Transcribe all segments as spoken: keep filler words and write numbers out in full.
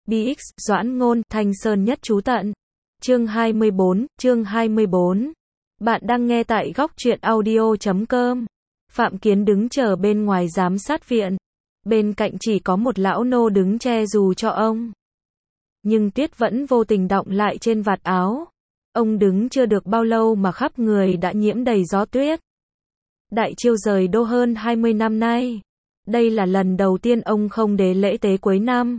bê ích, Doãn Ngôn, Thanh Sơn nhất trú tận. Chương hai mươi bốn, chương hai mươi bốn. Bạn đang nghe tại góc truyện audio chấm com. Phạm Kiến đứng chờ bên ngoài giám sát viện. Bên cạnh chỉ có một lão nô đứng che dù cho ông. Nhưng tuyết vẫn vô tình đọng lại trên vạt áo. Ông đứng chưa được bao lâu mà khắp người đã nhiễm đầy gió tuyết. Đại Chiêu rời đô hơn hai mươi năm nay. Đây là lần đầu tiên ông không đến lễ tế cuối năm.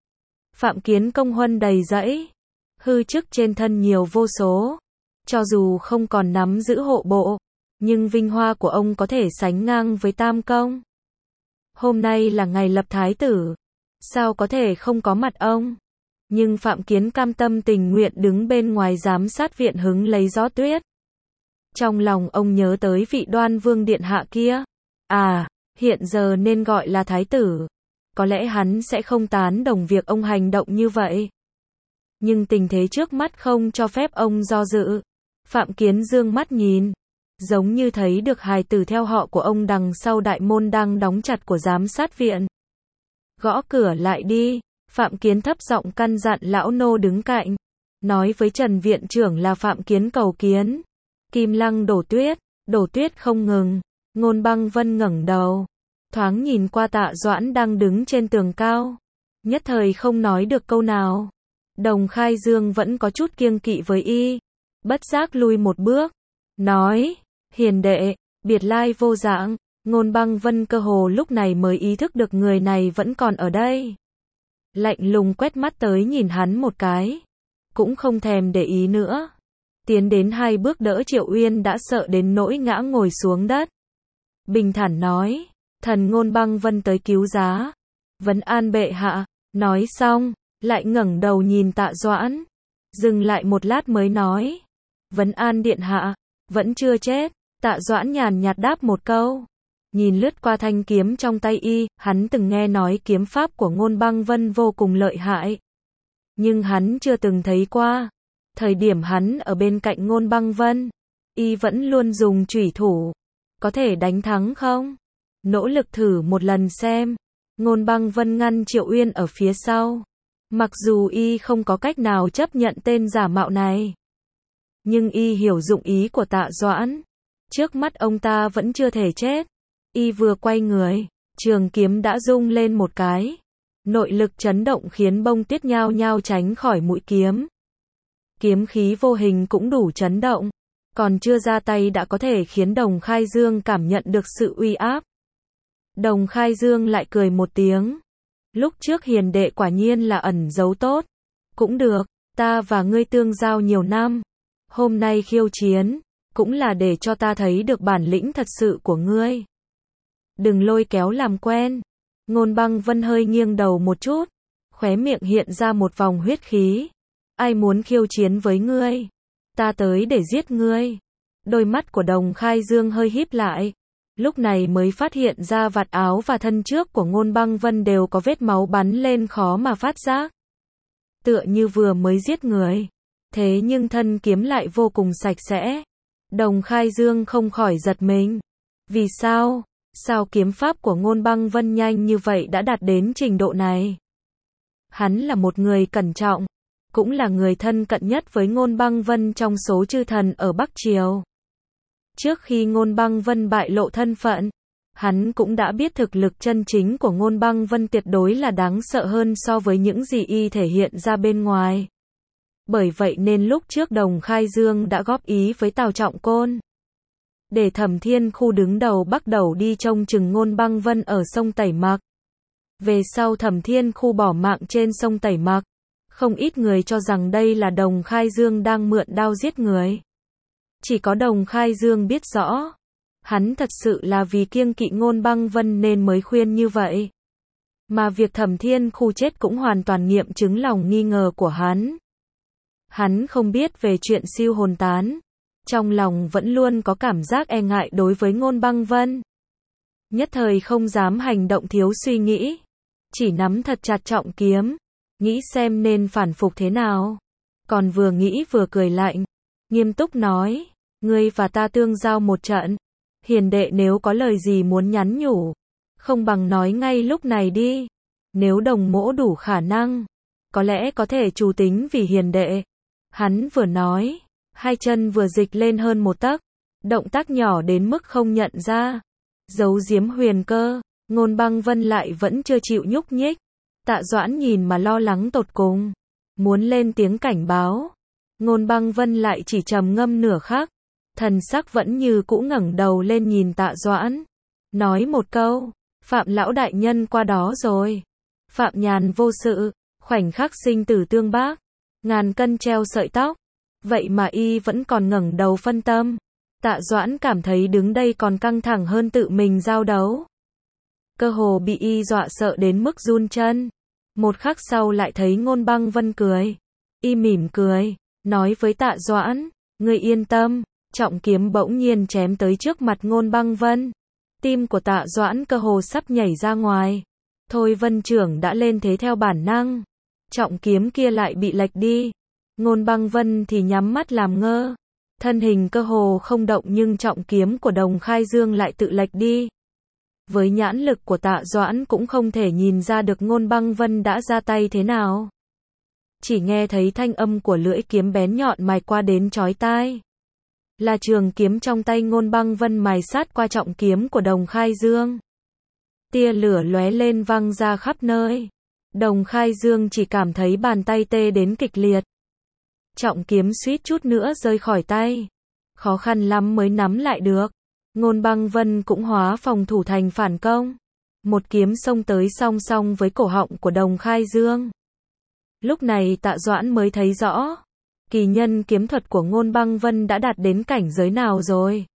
Phạm Kiến công huân đầy dẫy. Hư chức trên thân nhiều vô số. Cho dù không còn nắm giữ hộ bộ, nhưng vinh hoa của ông có thể sánh ngang với Tam Công. Hôm nay là ngày lập thái tử. Sao có thể không có mặt ông? Nhưng Phạm Kiến cam tâm tình nguyện đứng bên ngoài giám sát viện hứng lấy gió tuyết. Trong lòng ông nhớ tới vị Đoan Vương điện hạ kia. À, hiện giờ nên gọi là thái tử. Có lẽ hắn sẽ không tán đồng việc ông hành động như vậy. Nhưng tình thế trước mắt không cho phép ông do dự. Phạm Kiến dương mắt nhìn. Giống như thấy được hài tử theo họ của ông đằng sau đại môn đang đóng chặt của giám sát viện. Gõ cửa lại đi. Phạm Kiến thấp giọng căn dặn lão nô đứng cạnh. Nói với Trần viện trưởng là Phạm Kiến cầu kiến. Kim Lăng đổ tuyết. Đổ tuyết không ngừng. Ngôn Băng Vân ngẩng đầu. Thoáng nhìn qua Tạ Doãn đang đứng trên tường cao. Nhất thời không nói được câu nào. Đồng Khai Dương vẫn có chút kiêng kỵ với y. Bất giác lui một bước. Nói, hiền đệ, biệt lai vô dạng. Ngôn Băng Vân cơ hồ lúc này mới ý thức được người này vẫn còn ở đây. Lạnh lùng quét mắt tới nhìn hắn một cái. Cũng không thèm để ý nữa. Tiến đến hai bước đỡ Triệu Uyên đã sợ đến nỗi ngã ngồi xuống đất. Bình thản nói, thần Ngôn Băng Vân tới cứu giá. Vấn an bệ hạ. Nói xong, lại ngẩng đầu nhìn Tạ Doãn. Dừng lại một lát mới nói. Vấn an điện hạ. Vẫn chưa chết. Tạ Doãn nhàn nhạt đáp một câu. Nhìn lướt qua thanh kiếm trong tay y, hắn từng nghe nói kiếm pháp của Ngôn Băng Vân vô cùng lợi hại. Nhưng hắn chưa từng thấy qua. Thời điểm hắn ở bên cạnh Ngôn Băng Vân, y vẫn luôn dùng chủy thủ. Có thể đánh thắng không? Nỗ lực thử một lần xem. Ngôn Băng Vân ngăn Triệu Uyên ở phía sau. Mặc dù y không có cách nào chấp nhận tên giả mạo này. Nhưng y hiểu dụng ý của Tạ Doãn. Trước mắt ông ta vẫn chưa thể chết. Y vừa quay người, trường kiếm đã rung lên một cái. Nội lực chấn động khiến bông tuyết nhao nhao tránh khỏi mũi kiếm. Kiếm khí vô hình cũng đủ chấn động. Còn chưa ra tay đã có thể khiến Đồng Khai Dương cảm nhận được sự uy áp. Đồng Khai Dương lại cười một tiếng. Lúc trước hiền đệ quả nhiên là ẩn giấu tốt. Cũng được, ta và ngươi tương giao nhiều năm. Hôm nay khiêu chiến, cũng là để cho ta thấy được bản lĩnh thật sự của ngươi. Đừng lôi kéo làm quen. Ngôn Băng Vân hơi nghiêng đầu một chút. Khóe miệng hiện ra một vòng huyết khí. Ai muốn khiêu chiến với ngươi? Ta tới để giết ngươi. Đôi mắt của Đồng Khai Dương hơi híp lại. Lúc này mới phát hiện ra vạt áo và thân trước của Ngôn Băng Vân đều có vết máu bắn lên khó mà phát giác. Tựa như vừa mới giết người. Thế nhưng thân kiếm lại vô cùng sạch sẽ. Đồng Khai Dương không khỏi giật mình. Vì sao? Sao kiếm pháp của Ngôn Băng Vân nhanh như vậy đã đạt đến trình độ này? Hắn là một người cẩn trọng. Cũng là người thân cận nhất với Ngôn Băng Vân trong số chư thần ở Bắc Triều. Trước khi Ngôn Băng Vân bại lộ thân phận, hắn cũng đã biết thực lực chân chính của Ngôn Băng Vân tuyệt đối là đáng sợ hơn so với những gì y thể hiện ra bên ngoài. Bởi vậy nên lúc trước Đồng Khai Dương đã góp ý với Tào Trọng Côn. Để Thẩm Thiên Khu đứng đầu bắt đầu đi trông chừng Ngôn Băng Vân ở sông Tẩy Mạc. Về sau Thẩm Thiên Khu bỏ mạng trên sông Tẩy Mạc. Không ít người cho rằng đây là Đồng Khai Dương đang mượn đao giết người. Chỉ có Đồng Khai Dương biết rõ. Hắn thật sự là vì kiêng kỵ Ngôn Băng Vân nên mới khuyên như vậy. Mà việc Thẩm Thiên Khu chết cũng hoàn toàn nghiệm chứng lòng nghi ngờ của hắn. Hắn không biết về chuyện siêu hồn tán. Trong lòng vẫn luôn có cảm giác e ngại đối với Ngôn Băng Vân. Nhất thời không dám hành động thiếu suy nghĩ. Chỉ nắm thật chặt trọng kiếm. Nghĩ xem nên phản phục thế nào. Còn vừa nghĩ vừa cười lạnh. Nghiêm túc nói. Ngươi và ta tương giao một trận. Hiền đệ nếu có lời gì muốn nhắn nhủ. Không bằng nói ngay lúc này đi. Nếu Đồng mỗ đủ khả năng. có lẽ có thể chủ tính vì hiền đệ. Hắn vừa nói, hai chân vừa dịch lên hơn một tấc, động tác nhỏ đến mức không nhận ra. Giấu giếm huyền cơ, Ngôn Băng Vân lại vẫn chưa chịu nhúc nhích. Tạ Doãn nhìn mà lo lắng tột cùng, muốn lên tiếng cảnh báo. Ngôn Băng Vân lại chỉ trầm ngâm nửa khắc, thần sắc vẫn như cũ ngẩng đầu lên nhìn Tạ Doãn, nói một câu, Phạm lão đại nhân qua đó rồi. Phạm Nhàn vô sự, khoảnh khắc sinh tử tương bác, ngàn cân treo sợi tóc, vậy mà y vẫn còn ngẩng đầu phân tâm. Tạ Doãn cảm thấy đứng đây còn căng thẳng hơn tự mình giao đấu. Cơ hồ bị y dọa sợ đến mức run chân. Một khắc sau lại thấy Ngôn Băng Vân cười. Y mỉm cười, nói với Tạ Doãn, ngươi yên tâm. Trọng kiếm bỗng nhiên chém tới trước mặt Ngôn Băng Vân. Tim của Tạ Doãn cơ hồ sắp nhảy ra ngoài. Thôi Vân trưởng đã lên thế theo bản năng. Trọng kiếm kia lại bị lệch đi. Ngôn Băng Vân thì nhắm mắt làm ngơ. Thân hình cơ hồ không động nhưng trọng kiếm của Đồng Khai Dương lại tự lệch đi. Với nhãn lực của Tạ Doãn cũng không thể nhìn ra được Ngôn Băng Vân đã ra tay thế nào. Chỉ nghe thấy thanh âm của lưỡi kiếm bén nhọn mài qua đến chói tai. Là trường kiếm trong tay Ngôn Băng Vân mài sát qua trọng kiếm của Đồng Khai Dương. Tia lửa lóe lên văng ra khắp nơi. Đồng Khai Dương chỉ cảm thấy bàn tay tê đến kịch liệt. Trọng kiếm suýt chút nữa rơi khỏi tay. Khó khăn lắm mới nắm lại được. Ngôn Băng Vân cũng hóa phòng thủ thành phản công. Một kiếm xông tới song song với cổ họng của Đồng Khai Dương. Lúc này Tạ Doãn mới thấy rõ. Kỳ nhân kiếm thuật của Ngôn Băng Vân đã đạt đến cảnh giới nào rồi.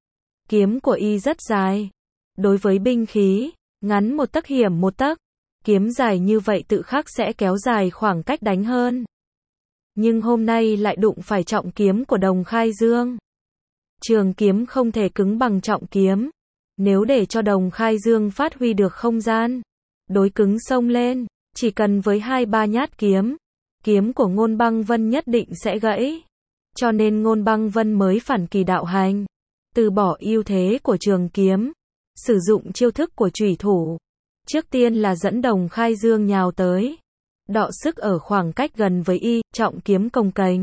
Kiếm của y rất dài. Đối với binh khí, ngắn một tấc hiểm một tấc. Kiếm dài như vậy tự khắc sẽ kéo dài khoảng cách đánh hơn. Nhưng hôm nay lại đụng phải trọng kiếm của Đồng Khai Dương. Trường kiếm không thể cứng bằng trọng kiếm. Nếu để cho Đồng Khai Dương phát huy được không gian, đối cứng xông lên, chỉ cần với hai ba nhát kiếm, kiếm của Ngôn Băng Vân nhất định sẽ gãy. Cho nên Ngôn Băng Vân mới phản kỳ đạo hành, từ bỏ ưu thế của trường kiếm, sử dụng chiêu thức của chủy thủ. Trước tiên là dẫn Đồng Khai Dương nhào tới, đọ sức ở khoảng cách gần với y, trọng kiếm cồng kềnh.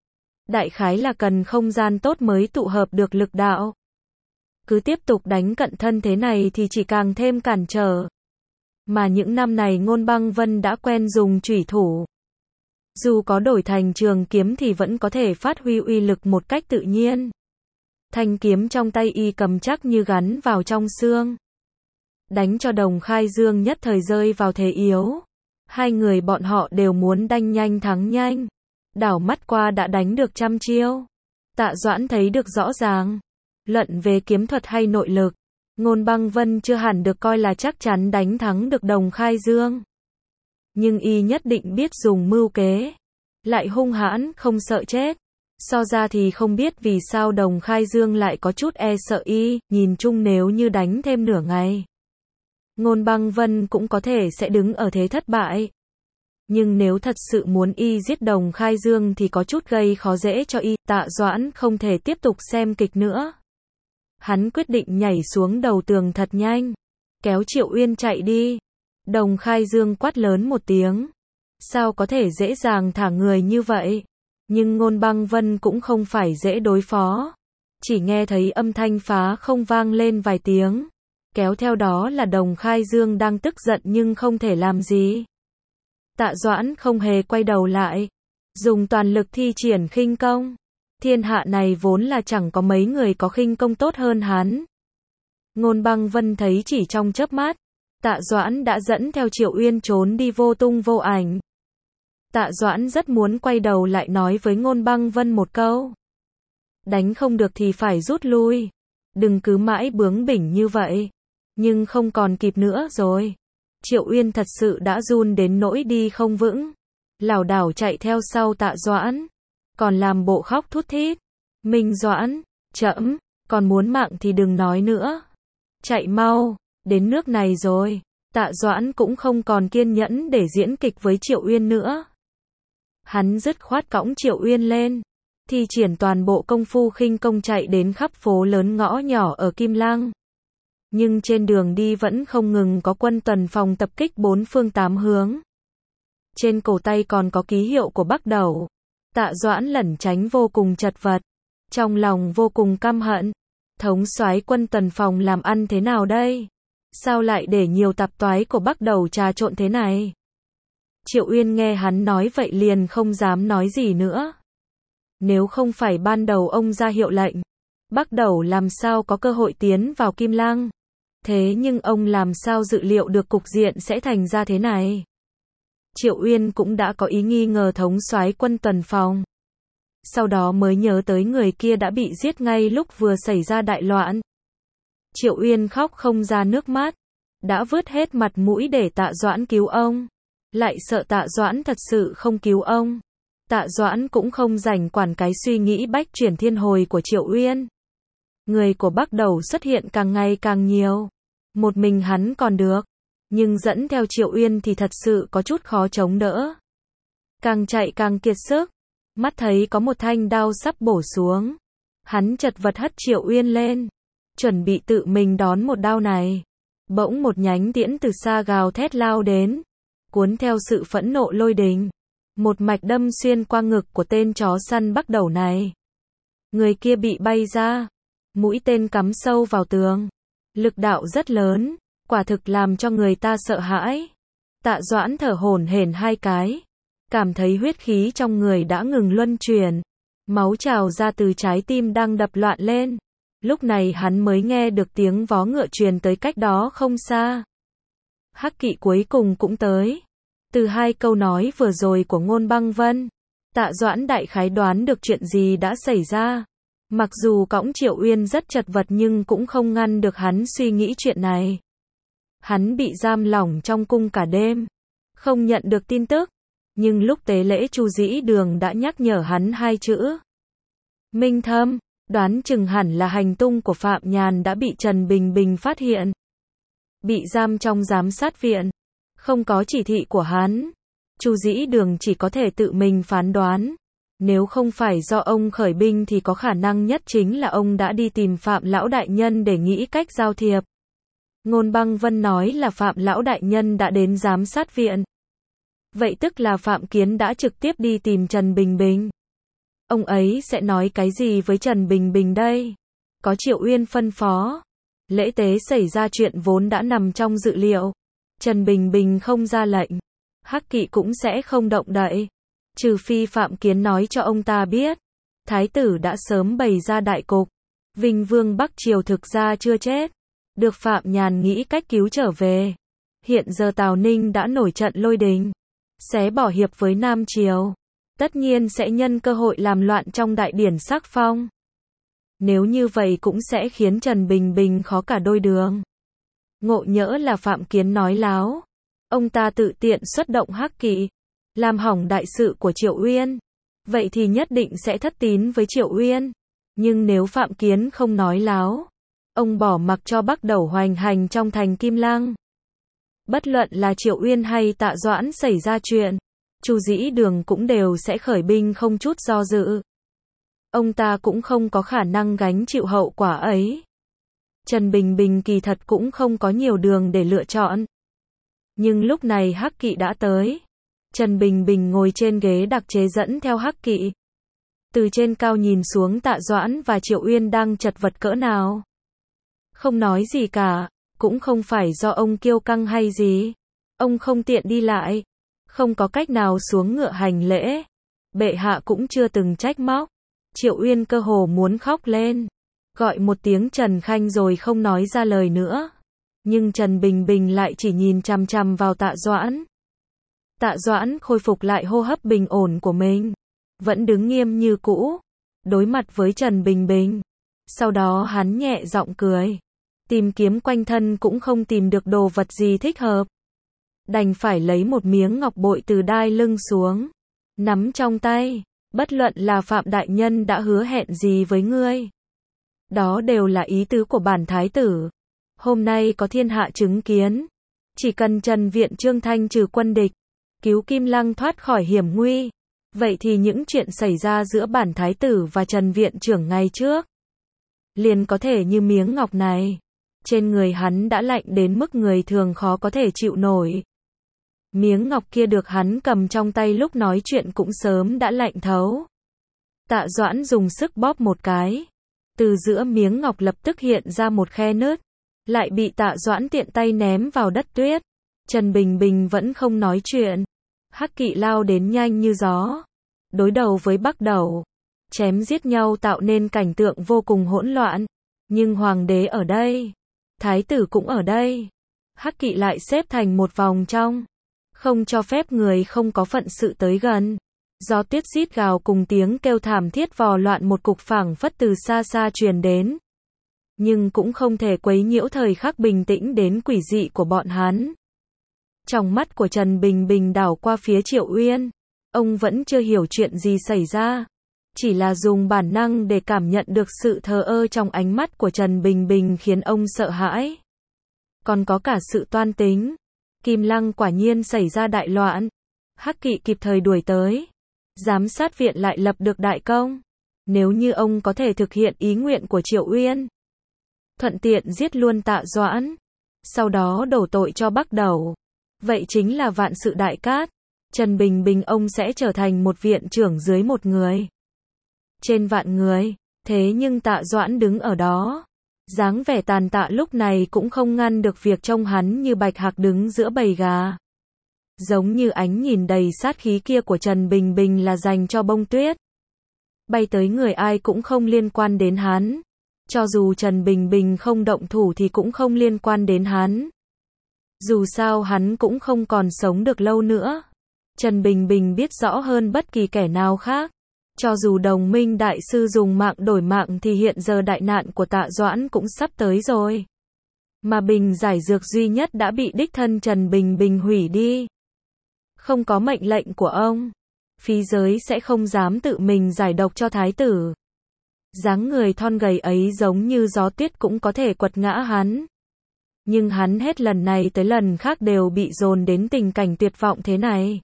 Đại khái là cần không gian tốt mới tụ hợp được lực đạo. Cứ tiếp tục đánh cận thân thế này thì chỉ càng thêm cản trở. Mà những năm này Ngôn Băng Vân đã quen dùng chủy thủ. Dù có đổi thành trường kiếm thì vẫn có thể phát huy uy lực một cách tự nhiên. Thanh kiếm trong tay y cầm chắc như gắn vào trong xương. Đánh cho Đồng Khai Dương nhất thời rơi vào thế yếu. Hai người bọn họ đều muốn đanh nhanh thắng nhanh. Đảo mắt qua đã đánh được trăm chiêu. Tạ Doãn thấy được rõ ràng. Luận về kiếm thuật hay nội lực, Ngôn Băng Vân chưa hẳn được coi là chắc chắn đánh thắng được Đồng Khai Dương. Nhưng y nhất định biết dùng mưu kế. Lại hung hãn, không sợ chết. So ra thì không biết vì sao Đồng Khai Dương lại có chút e sợ y, nhìn chung nếu như đánh thêm nửa ngày. Ngôn Băng Vân cũng có thể sẽ đứng ở thế thất bại. Nhưng nếu thật sự muốn y giết Đồng Khai Dương thì có chút gây khó dễ cho y. Tạ Doãn không thể tiếp tục xem kịch nữa. Hắn quyết định nhảy xuống đầu tường thật nhanh, kéo Triệu Uyên chạy đi. Đồng Khai Dương quát lớn một tiếng. Sao có thể dễ dàng thả người như vậy? Nhưng Ngôn Băng Vân cũng không phải dễ đối phó. Chỉ nghe thấy âm thanh phá không vang lên vài tiếng. Kéo theo đó là Đồng Khai Dương đang tức giận nhưng không thể làm gì. Tạ Doãn không hề quay đầu lại. Dùng toàn lực thi triển khinh công. Thiên hạ này vốn là chẳng có mấy người có khinh công tốt hơn hắn. Ngôn Băng Vân thấy chỉ trong chớp mắt, Tạ Doãn đã dẫn theo Triệu Uyên trốn đi vô tung vô ảnh. Tạ Doãn rất muốn quay đầu lại nói với Ngôn Băng Vân một câu. Đánh không được thì phải rút lui. Đừng cứ mãi bướng bỉnh như vậy. Nhưng không còn kịp nữa rồi. Triệu Uyên thật sự đã run đến nỗi đi không vững. Lảo đảo chạy theo sau Tạ Doãn. Còn làm bộ khóc thút thít. Minh Doãn, chậm, còn muốn mạng thì đừng nói nữa. Chạy mau, đến nước này rồi. Tạ Doãn cũng không còn kiên nhẫn để diễn kịch với Triệu Uyên nữa. Hắn dứt khoát cõng Triệu Uyên lên. Thi triển toàn bộ công phu khinh công chạy đến khắp phố lớn ngõ nhỏ ở Kim Lăng. Nhưng trên đường đi vẫn không ngừng có quân tuần phòng tập kích bốn phương tám hướng. Trên cổ tay còn có ký hiệu của Bắc Đẩu. Tạ Doãn lẩn tránh vô cùng chật vật. Trong lòng vô cùng căm hận. Thống soái quân tuần phòng làm ăn thế nào đây? Sao lại để nhiều tạp toái của Bắc Đẩu trà trộn thế này? Triệu Uyên nghe hắn nói vậy liền không dám nói gì nữa. Nếu không phải ban đầu ông ra hiệu lệnh, Bắc Đẩu làm sao có cơ hội tiến vào Kim Lăng? Thế nhưng ông làm sao dự liệu được cục diện sẽ thành ra thế này? Triệu Uyên cũng đã có ý nghi ngờ thống soái quân tuần phòng. Sau đó mới nhớ tới người kia đã bị giết ngay lúc vừa xảy ra đại loạn. Triệu Uyên khóc không ra nước mắt. Đã vứt hết mặt mũi để Tạ Doãn cứu ông. Lại sợ Tạ Doãn thật sự không cứu ông. Tạ Doãn cũng không rảnh quản cái suy nghĩ bách chuyển thiên hồi của Triệu Uyên. Người của Bắc Đẩu xuất hiện càng ngày càng nhiều. Một mình hắn còn được. Nhưng dẫn theo Triệu Uyên thì thật sự có chút khó chống đỡ. Càng chạy càng kiệt sức. Mắt thấy có một thanh đao sắp bổ xuống. Hắn chật vật hất Triệu Uyên lên. Chuẩn bị tự mình đón một đao này. Bỗng một nhánh tiễn từ xa gào thét lao đến. Cuốn theo sự phẫn nộ lôi đình. Một mạch đâm xuyên qua ngực của tên chó săn Bắc Đẩu này. Người kia bị bay ra. Mũi tên cắm sâu vào tường. Lực đạo rất lớn. Quả thực làm cho người ta sợ hãi. Tạ Doãn thở hổn hển hai cái. Cảm thấy huyết khí trong người đã ngừng luân chuyển. Máu trào ra từ trái tim đang đập loạn lên. Lúc này hắn mới nghe được tiếng vó ngựa truyền tới cách đó không xa. Hắc Kỵ cuối cùng cũng tới. Từ hai câu nói vừa rồi của Ngôn Băng Vân, Tạ Doãn đại khái đoán được chuyện gì đã xảy ra. Mặc dù cõng Triệu Uyên rất chật vật nhưng cũng không ngăn được hắn suy nghĩ chuyện này. Hắn bị giam lỏng trong cung cả đêm, không nhận được tin tức. Nhưng lúc tế lễ Chu Dĩ Đường đã nhắc nhở hắn hai chữ Minh Thâm, đoán chừng hẳn là hành tung của Phạm Nhàn đã bị Trần Bình Bình phát hiện. Bị giam trong giám sát viện, không có chỉ thị của hắn. Chu Dĩ Đường chỉ có thể tự mình phán đoán. Nếu không phải do ông khởi binh thì có khả năng nhất chính là ông đã đi tìm Phạm Lão Đại Nhân để nghĩ cách giao thiệp. Ngôn Băng Vân nói là Phạm Lão Đại Nhân đã đến giám sát viện. Vậy tức là Phạm Kiến đã trực tiếp đi tìm Trần Bình Bình. Ông ấy sẽ nói cái gì với Trần Bình Bình đây? Có Triệu Uyên phân phó. Lễ tế xảy ra chuyện vốn đã nằm trong dự liệu. Trần Bình Bình không ra lệnh. Hắc Kỵ cũng sẽ không động đậy. Trừ phi Phạm Kiến nói cho ông ta biết. Thái tử đã sớm bày ra đại cục. Vinh Vương Bắc Triều thực ra chưa chết. Được Phạm Nhàn nghĩ cách cứu trở về. Hiện giờ Tào Ninh đã nổi trận lôi đình. Xé bỏ hiệp với Nam Triều. Tất nhiên sẽ nhân cơ hội làm loạn trong đại điển sắc phong. Nếu như vậy cũng sẽ khiến Trần Bình Bình khó cả đôi đường. Ngộ nhỡ là Phạm Kiến nói láo. Ông ta tự tiện xuất động Hắc Kỵ. Làm hỏng đại sự của Triệu Uyên. Vậy thì nhất định sẽ thất tín với Triệu Uyên. Nhưng nếu Phạm Kiến không nói láo. Ông bỏ mặc cho Bắc Đẩu hoành hành trong thành Kim Lăng. Bất luận là Triệu Uyên hay Tạ Doãn xảy ra chuyện. Chu Dĩ Đường cũng đều sẽ khởi binh không chút do dự. Ông ta cũng không có khả năng gánh chịu hậu quả ấy. Trần Bình Bình kỳ thật cũng không có nhiều đường để lựa chọn. Nhưng lúc này Hắc Kỵ đã tới. Trần Bình Bình ngồi trên ghế đặc chế dẫn theo Hắc Kỵ. Từ trên cao nhìn xuống Tạ Doãn và Triệu Uyên đang chật vật cỡ nào. Không nói gì cả, cũng không phải do ông kiêu căng hay gì. Ông không tiện đi lại. Không có cách nào xuống ngựa hành lễ. Bệ hạ cũng chưa từng trách móc. Triệu Uyên cơ hồ muốn khóc lên. Gọi một tiếng Trần Khanh rồi không nói ra lời nữa. Nhưng Trần Bình Bình lại chỉ nhìn chằm chằm vào Tạ Doãn. Tạ Doãn khôi phục lại hô hấp bình ổn của mình. Vẫn đứng nghiêm như cũ. Đối mặt với Trần Bình Bình. Sau đó hắn nhẹ giọng cười. Tìm kiếm quanh thân cũng không tìm được đồ vật gì thích hợp. Đành phải lấy một miếng ngọc bội từ đai lưng xuống. Nắm trong tay. Bất luận là Phạm Đại Nhân đã hứa hẹn gì với ngươi. Đó đều là ý tứ của bản thái tử. Hôm nay có thiên hạ chứng kiến. Chỉ cần Trần Viện Trương thanh trừ quân địch. Cứu Kim Lăng thoát khỏi hiểm nguy. Vậy thì những chuyện xảy ra giữa bản thái tử và Trần Viện Trưởng ngày trước. Liền có thể như miếng ngọc này. Trên người hắn đã lạnh đến mức người thường khó có thể chịu nổi. Miếng ngọc kia được hắn cầm trong tay lúc nói chuyện cũng sớm đã lạnh thấu. Tạ Doãn dùng sức bóp một cái. Từ giữa miếng ngọc lập tức hiện ra một khe nứt. Lại bị Tạ Doãn tiện tay ném vào đất tuyết. Trần Bình Bình vẫn không nói chuyện. Hắc Kỵ lao đến nhanh như gió. Đối đầu với Bắc Đẩu. Chém giết nhau tạo nên cảnh tượng vô cùng hỗn loạn. Nhưng hoàng đế ở đây. Thái tử cũng ở đây. Hắc Kỵ lại xếp thành một vòng trong. Không cho phép người không có phận sự tới gần. Gió tuyết rít gào cùng tiếng kêu thảm thiết vò loạn một cục phảng phất từ xa xa truyền đến. Nhưng cũng không thể quấy nhiễu thời khắc bình tĩnh đến quỷ dị của bọn hắn. Trong mắt của Trần Bình Bình đảo qua phía Triệu Uyên. Ông vẫn chưa hiểu chuyện gì xảy ra. Chỉ là dùng bản năng để cảm nhận được sự thờ ơ trong ánh mắt của Trần Bình Bình khiến ông sợ hãi. Còn có cả sự toan tính. Kim Lăng quả nhiên xảy ra đại loạn. Hắc Kỵ kịp thời đuổi tới. Giám sát viện lại lập được đại công. Nếu như ông có thể thực hiện ý nguyện của Triệu Uyên. Thuận tiện giết luôn Tạ Doãn. Sau đó đổ tội cho Bắc Đẩu. Vậy chính là vạn sự đại cát. Trần Bình Bình ông sẽ trở thành một viện trưởng dưới một người. Trên vạn người. Thế nhưng Tạ Doãn đứng ở đó. Dáng vẻ tàn tạ lúc này cũng không ngăn được việc trông hắn như bạch hạc đứng giữa bầy gà. Giống như ánh nhìn đầy sát khí kia của Trần Bình Bình là dành cho bông tuyết. Bay tới người ai cũng không liên quan đến hắn. Cho dù Trần Bình Bình không động thủ thì cũng không liên quan đến hắn. Dù sao hắn cũng không còn sống được lâu nữa. Trần Bình Bình biết rõ hơn bất kỳ kẻ nào khác. Cho dù đồng minh đại sư dùng mạng đổi mạng thì hiện giờ đại nạn của Tạ Doãn cũng sắp tới rồi. Mà bình giải dược duy nhất đã bị đích thân Trần Bình Bình hủy đi. Không có mệnh lệnh của ông, phí giới sẽ không dám tự mình giải độc cho thái tử. Dáng người thon gầy ấy giống như gió tuyết cũng có thể quật ngã hắn. Nhưng hắn hết lần này tới lần khác đều bị dồn đến tình cảnh tuyệt vọng thế này.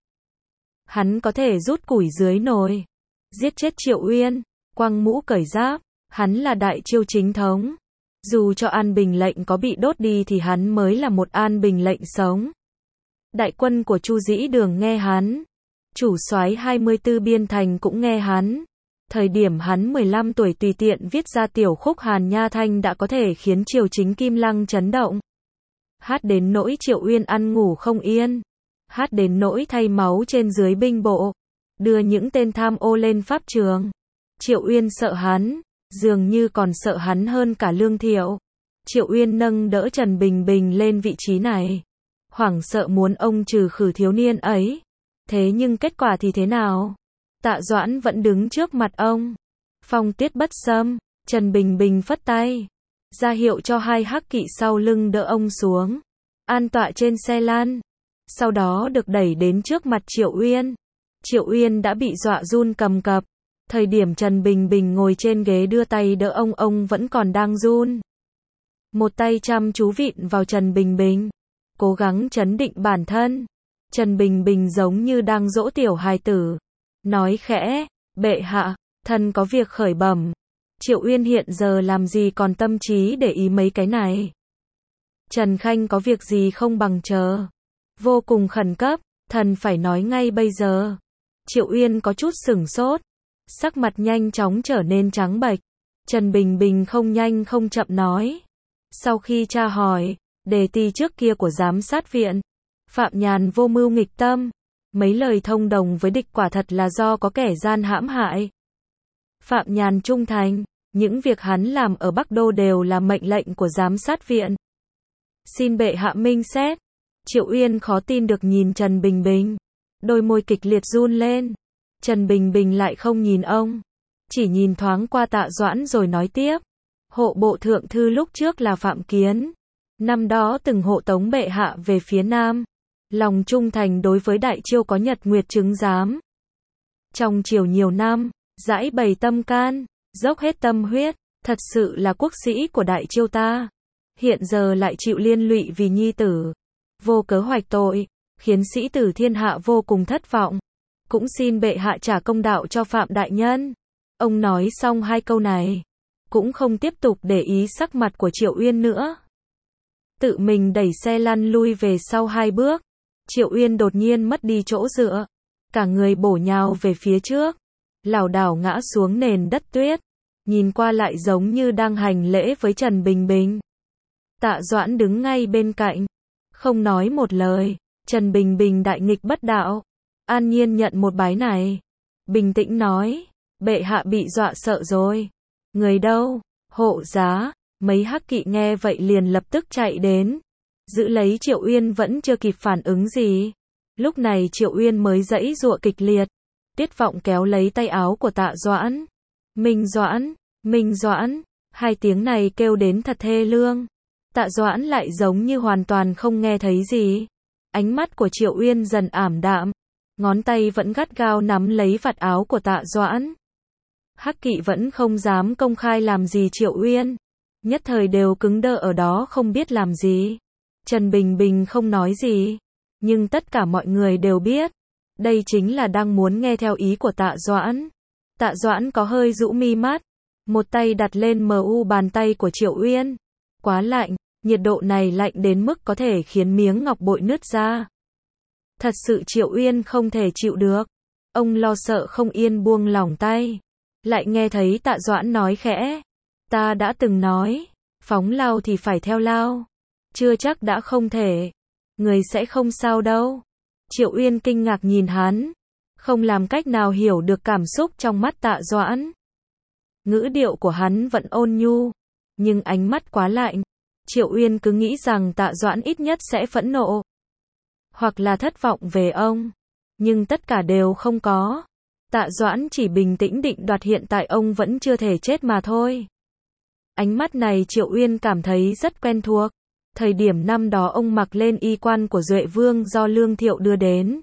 Hắn có thể rút củi dưới nồi. Giết chết Triệu Uyên, quăng mũ cởi giáp, hắn là đại chiêu chính thống. Dù cho An Bình lệnh có bị đốt đi thì hắn mới là một An Bình lệnh sống. Đại quân của Chu Dĩ Đường nghe hắn. Chủ soái hai mươi tư biên thành cũng nghe hắn. Thời điểm hắn mười lăm tuổi tùy tiện viết ra tiểu khúc Hàn Nha Thanh đã có thể khiến triều chính Kim Lăng chấn động. Hát đến nỗi Triệu Uyên ăn ngủ không yên. Hát đến nỗi thay máu trên dưới binh bộ. Đưa những tên tham ô lên pháp trường. Triệu Uyên sợ hắn, dường như còn sợ hắn hơn cả Lương Thiệu. Triệu Uyên nâng đỡ Trần Bình Bình lên vị trí này. Hoảng sợ muốn ông trừ khử thiếu niên ấy. Thế nhưng kết quả thì thế nào? Tạ Doãn vẫn đứng trước mặt ông. Phong tuyết bất xâm, Trần Bình Bình phất tay. Ra hiệu cho hai hắc kỵ sau lưng đỡ ông xuống. An tọa trên xe lan. Sau đó được đẩy đến trước mặt Triệu Uyên. Triệu Uyên đã bị dọa run cầm cập. Thời điểm Trần Bình Bình ngồi trên ghế đưa tay đỡ ông, ông vẫn còn đang run. Một tay chăm chú vịn vào Trần Bình Bình. Cố gắng trấn định bản thân. Trần Bình Bình giống như đang dỗ tiểu hài tử. Nói khẽ, bệ hạ, thần có việc khởi bẩm. Triệu Uyên hiện giờ làm gì còn tâm trí để ý mấy cái này. Trần Khanh có việc gì không bằng chờ. Vô cùng khẩn cấp, thần phải nói ngay bây giờ. Triệu Uyên có chút sửng sốt. Sắc mặt nhanh chóng trở nên trắng bệch. Trần Bình Bình không nhanh không chậm nói. Sau khi tra hỏi, đề ti trước kia của giám sát viện, Phạm Nhàn vô mưu nghịch tâm. Mấy lời thông đồng với địch quả thật là do có kẻ gian hãm hại. Phạm Nhàn trung thành, những việc hắn làm ở Bắc Đô đều là mệnh lệnh của giám sát viện. Xin bệ hạ minh xét. Triệu Uyên khó tin được nhìn Trần Bình Bình. Đôi môi kịch liệt run lên. Trần Bình Bình lại không nhìn ông. Chỉ nhìn thoáng qua Tạ Doãn rồi nói tiếp. Hộ bộ thượng thư lúc trước là Phạm Kiến. Năm đó từng hộ tống bệ hạ về phía Nam. Lòng trung thành đối với đại chiêu có nhật nguyệt chứng giám. Trong triều nhiều năm, giải bày tâm can, dốc hết tâm huyết, thật sự là quốc sĩ của đại chiêu ta. Hiện giờ lại chịu liên lụy vì nhi tử. Vô cớ hoạch tội, khiến sĩ tử thiên hạ vô cùng thất vọng. Cũng xin bệ hạ trả công đạo cho Phạm đại nhân. Ông nói xong hai câu này, cũng không tiếp tục để ý sắc mặt của Triệu Uyên nữa. Tự mình đẩy xe lăn lui về sau hai bước. Triệu Uyên đột nhiên mất đi chỗ dựa, cả người bổ nhào về phía trước, lảo đảo ngã xuống nền đất tuyết, nhìn qua lại giống như đang hành lễ với Trần Bình Bình. Tạ Doãn đứng ngay bên cạnh, không nói một lời. Trần Bình Bình đại nghịch bất đạo, an nhiên nhận một bái này, bình tĩnh nói, bệ hạ bị dọa sợ rồi. Người đâu? Hộ giá. Mấy hắc kỵ nghe vậy liền lập tức chạy đến, giữ lấy Triệu Uyên vẫn chưa kịp phản ứng gì. Lúc này Triệu Uyên mới giãy giụa kịch liệt, Tiết Vọng kéo lấy tay áo của Tạ Doãn. Minh Doãn, Minh Doãn, hai tiếng này kêu đến thật thê lương. Tạ Doãn lại giống như hoàn toàn không nghe thấy gì. Ánh mắt của Triệu Uyên dần ảm đạm, ngón tay vẫn gắt gao nắm lấy vạt áo của Tạ Doãn. Hắc kỵ vẫn không dám công khai làm gì Triệu Uyên, nhất thời đều cứng đơ ở đó không biết làm gì. Trần Bình Bình không nói gì, nhưng tất cả mọi người đều biết, đây chính là đang muốn nghe theo ý của Tạ Doãn. Tạ Doãn có hơi rũ mi mắt, một tay đặt lên mu bàn tay của Triệu Uyên. Quá lạnh, nhiệt độ này lạnh đến mức có thể khiến miếng ngọc bội nứt ra. Thật sự Triệu Uyên không thể chịu được, ông lo sợ không yên buông lỏng tay. Lại nghe thấy Tạ Doãn nói khẽ, ta đã từng nói, phóng lao thì phải theo lao, chưa chắc đã không thể, người sẽ không sao đâu. Triệu Uyên kinh ngạc nhìn hắn, không làm cách nào hiểu được cảm xúc trong mắt Tạ Doãn. Ngữ điệu của hắn vẫn ôn nhu, nhưng ánh mắt quá lạnh. Triệu Uyên cứ nghĩ rằng Tạ Doãn ít nhất sẽ phẫn nộ, hoặc là thất vọng về ông, nhưng tất cả đều không có. Tạ Doãn chỉ bình tĩnh định đoạt hiện tại ông vẫn chưa thể chết mà thôi. Ánh mắt này Triệu Uyên cảm thấy rất quen thuộc. Thời điểm năm đó ông mặc lên y quan của Duệ Vương do Lương Thiệu đưa đến.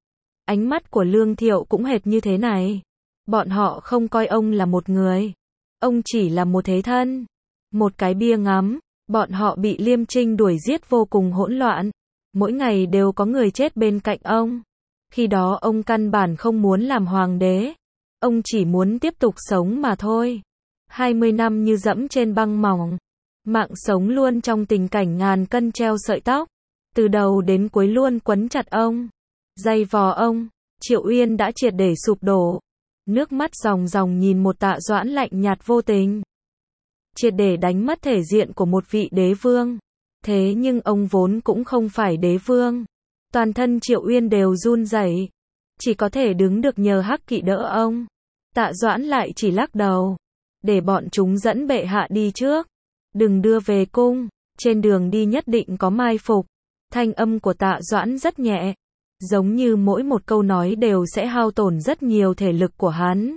Ánh mắt của Lương Thiệu cũng hệt như thế này. Bọn họ không coi ông là một người, ông chỉ là một thế thân, một cái bia ngắm. Bọn họ bị Liêm Trinh đuổi giết vô cùng hỗn loạn, mỗi ngày đều có người chết bên cạnh ông. Khi đó ông căn bản không muốn làm hoàng đế, ông chỉ muốn tiếp tục sống mà thôi. hai mươi năm như dẫm trên băng mỏng, mạng sống luôn trong tình cảnh ngàn cân treo sợi tóc, từ đầu đến cuối luôn quấn chặt ông, day vò ông. Triệu Uyên đã triệt để sụp đổ, nước mắt ròng ròng nhìn một Tạ Doãn lạnh nhạt vô tình, triệt để đánh mất thể diện của một vị đế vương. Thế nhưng ông vốn cũng không phải đế vương. Toàn thân Triệu Uyên đều run rẩy, chỉ có thể đứng được nhờ hắc kỵ đỡ ông. Tạ Doãn lại chỉ lắc đầu, để bọn chúng dẫn bệ hạ đi trước, đừng đưa về cung, trên đường đi nhất định có mai phục. Thanh âm của Tạ Doãn rất nhẹ, giống như mỗi một câu nói đều sẽ hao tổn rất nhiều thể lực của hắn.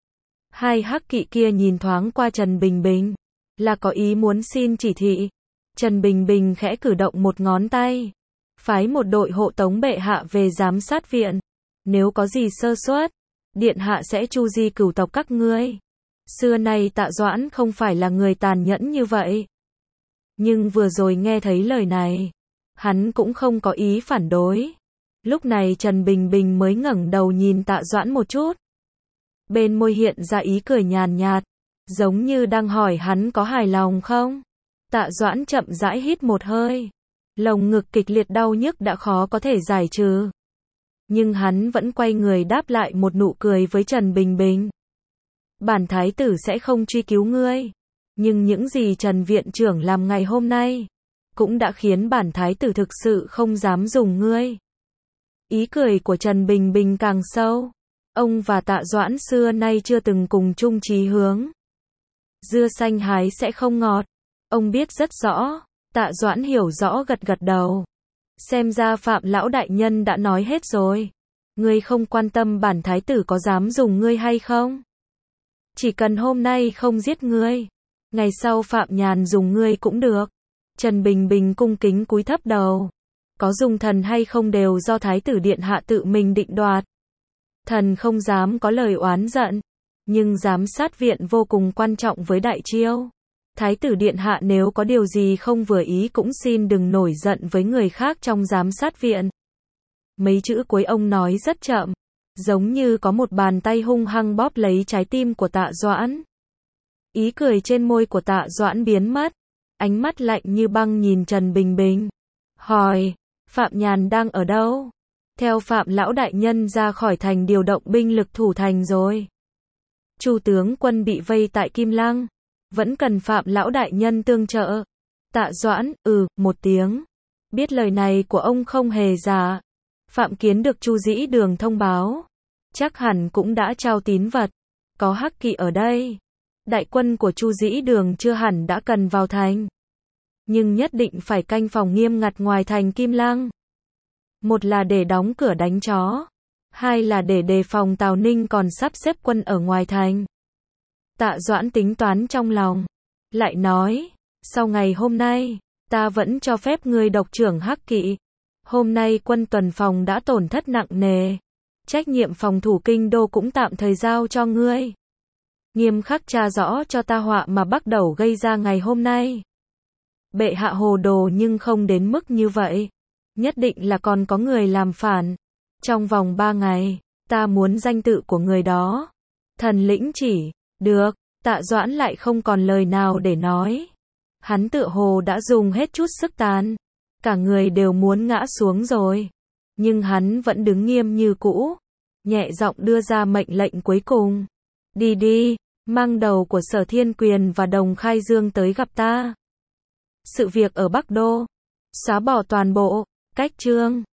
Hai hắc kỵ kia nhìn thoáng qua Trần Bình Bình, là có ý muốn xin chỉ thị. Trần Bình Bình khẽ cử động một ngón tay, phái một đội hộ tống bệ hạ về giám sát viện. Nếu có gì sơ suất, điện hạ sẽ tru di cửu tộc các ngươi. Xưa nay Tạ Doãn không phải là người tàn nhẫn như vậy. Nhưng vừa rồi nghe thấy lời này, hắn cũng không có ý phản đối. Lúc này Trần Bình Bình mới ngẩng đầu nhìn Tạ Doãn một chút. Bên môi hiện ra ý cười nhàn nhạt, giống như đang hỏi hắn có hài lòng không. Tạ Doãn chậm rãi hít một hơi, lồng ngực kịch liệt đau nhức đã khó có thể giải trừ. Nhưng hắn vẫn quay người đáp lại một nụ cười với Trần Bình Bình. Bản thái tử sẽ không truy cứu ngươi, nhưng những gì Trần viện trưởng làm ngày hôm nay cũng đã khiến bản thái tử thực sự không dám dùng ngươi. Ý cười của Trần Bình Bình càng sâu. Ông và Tạ Doãn xưa nay chưa từng cùng chung chí hướng. Dưa xanh hái sẽ không ngọt. Ông biết rất rõ. Tạ Doãn hiểu rõ gật gật đầu. Xem ra Phạm lão đại nhân đã nói hết rồi. Ngươi không quan tâm bản thái tử có dám dùng ngươi hay không? Chỉ cần hôm nay không giết ngươi, ngày sau Phạm Nhàn dùng ngươi cũng được. Trần Bình Bình cung kính cúi thấp đầu. Có dùng thần hay không đều do thái tử điện hạ tự mình định đoạt. Thần không dám có lời oán giận, nhưng giám sát viện vô cùng quan trọng với đại chiêu. Thái tử điện hạ nếu có điều gì không vừa ý cũng xin đừng nổi giận với người khác trong giám sát viện. Mấy chữ cuối ông nói rất chậm, giống như có một bàn tay hung hăng bóp lấy trái tim của Tạ Doãn. Ý cười trên môi của Tạ Doãn biến mất, ánh mắt lạnh như băng nhìn Trần Bình Bình. Hỏi, Phạm Nhàn đang ở đâu? Theo Phạm lão đại nhân ra khỏi thành điều động binh lực thủ thành rồi. Chu tướng quân bị vây tại Kim Lăng, vẫn cần Phạm lão đại nhân tương trợ. Tạ Doãn, ừ, một tiếng. Biết lời này của ông không hề giả. Phạm Kiến được Chu Dĩ Đường thông báo, chắc hẳn cũng đã trao tín vật. Có Hắc Kỵ ở đây, đại quân của Chu Dĩ Đường chưa hẳn đã cần vào thành, nhưng nhất định phải canh phòng nghiêm ngặt ngoài thành Kim Lăng. Một là để đóng cửa đánh chó, hai là để đề phòng Tào Ninh còn sắp xếp quân ở ngoài thành. Tạ Doãn tính toán trong lòng, lại nói, sau ngày hôm nay, ta vẫn cho phép ngươi độc trưởng Hắc Kỵ. Hôm nay quân tuần phòng đã tổn thất nặng nề, trách nhiệm phòng thủ kinh đô cũng tạm thời giao cho ngươi. Nghiêm khắc tra rõ cho ta họa mà bắt đầu gây ra ngày hôm nay. Bệ hạ hồ đồ nhưng không đến mức như vậy. Nhất định là còn có người làm phản. Trong vòng ba ngày, ta muốn danh tự của người đó. Thần lĩnh chỉ, được, Tạ Doãn lại không còn lời nào để nói. Hắn tựa hồ đã dùng hết chút sức tàn. Cả người đều muốn ngã xuống rồi. Nhưng hắn vẫn đứng nghiêm như cũ. Nhẹ giọng đưa ra mệnh lệnh cuối cùng. Đi đi, mang đầu của Sở Thiên Quyền và Đồng Khai Dương tới gặp ta. Sự việc ở Bắc Đô. Xóa bỏ toàn bộ. Cách chương.